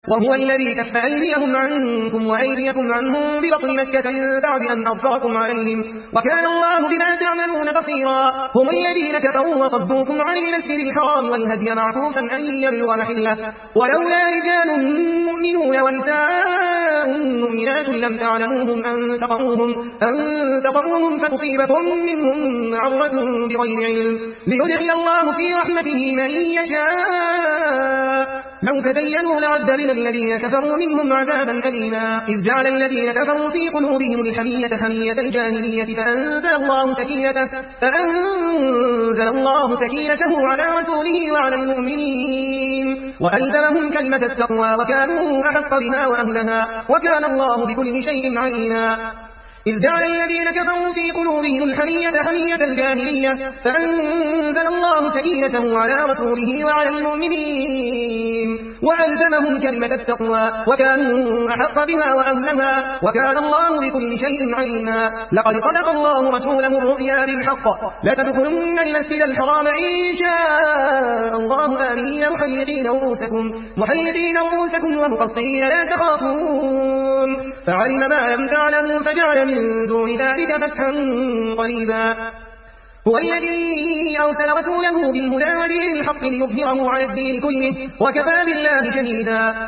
وهو الذي كف أيديهم عنكم وأيديكم عنهم ببطن مكة من بعد أن أظفركم عليهم وكان الله بما تعملون بصيرا. هم الذين كفروا وصدوكم عن المسجد الحرام والهدي معكوفا أن يبلغ محله ولولا رجال مؤمنون ونساء مؤمنات لم تعلموهم أن تطروهم فتصيبكم منهم معرة بغير علم ليدخل الله في رحمته من يشاء لو تبينوا لعذبنا الذين كفروا منهم عذابا أليما. إذ جعل الذين كفروا في قلوبهم الحمية حمية الجاهلية فأنزل الله سكينته على رسوله وعلى المؤمنين وألزمهم كلمة التقوى وكانوا أحق بها وأهلها وكان الله بكل شيء عليما. إذ جعل الذين كفروا في قلوبهم الحمية حمية الجاهلية فأنزل الله سكينته على رسوله وعلى المؤمنين وألزمهم كلمة التقوى وكانوا أحق بها وأهلها وكان الله بكل شيء عليما. لقد صدق الله رسوله الرؤيا بالحق لتدخلن المسجد الحرام إن شاء الله آمنين محلقين رؤوسكم ومقصرين لا تخافون فعلم ما لم تعلموا فجعل من دون ذلك فتحا قريبا. هو الذي أرسل رسوله بالهدى ودين الحق ليظهره على الدين كله وكفى بالله شهيدا.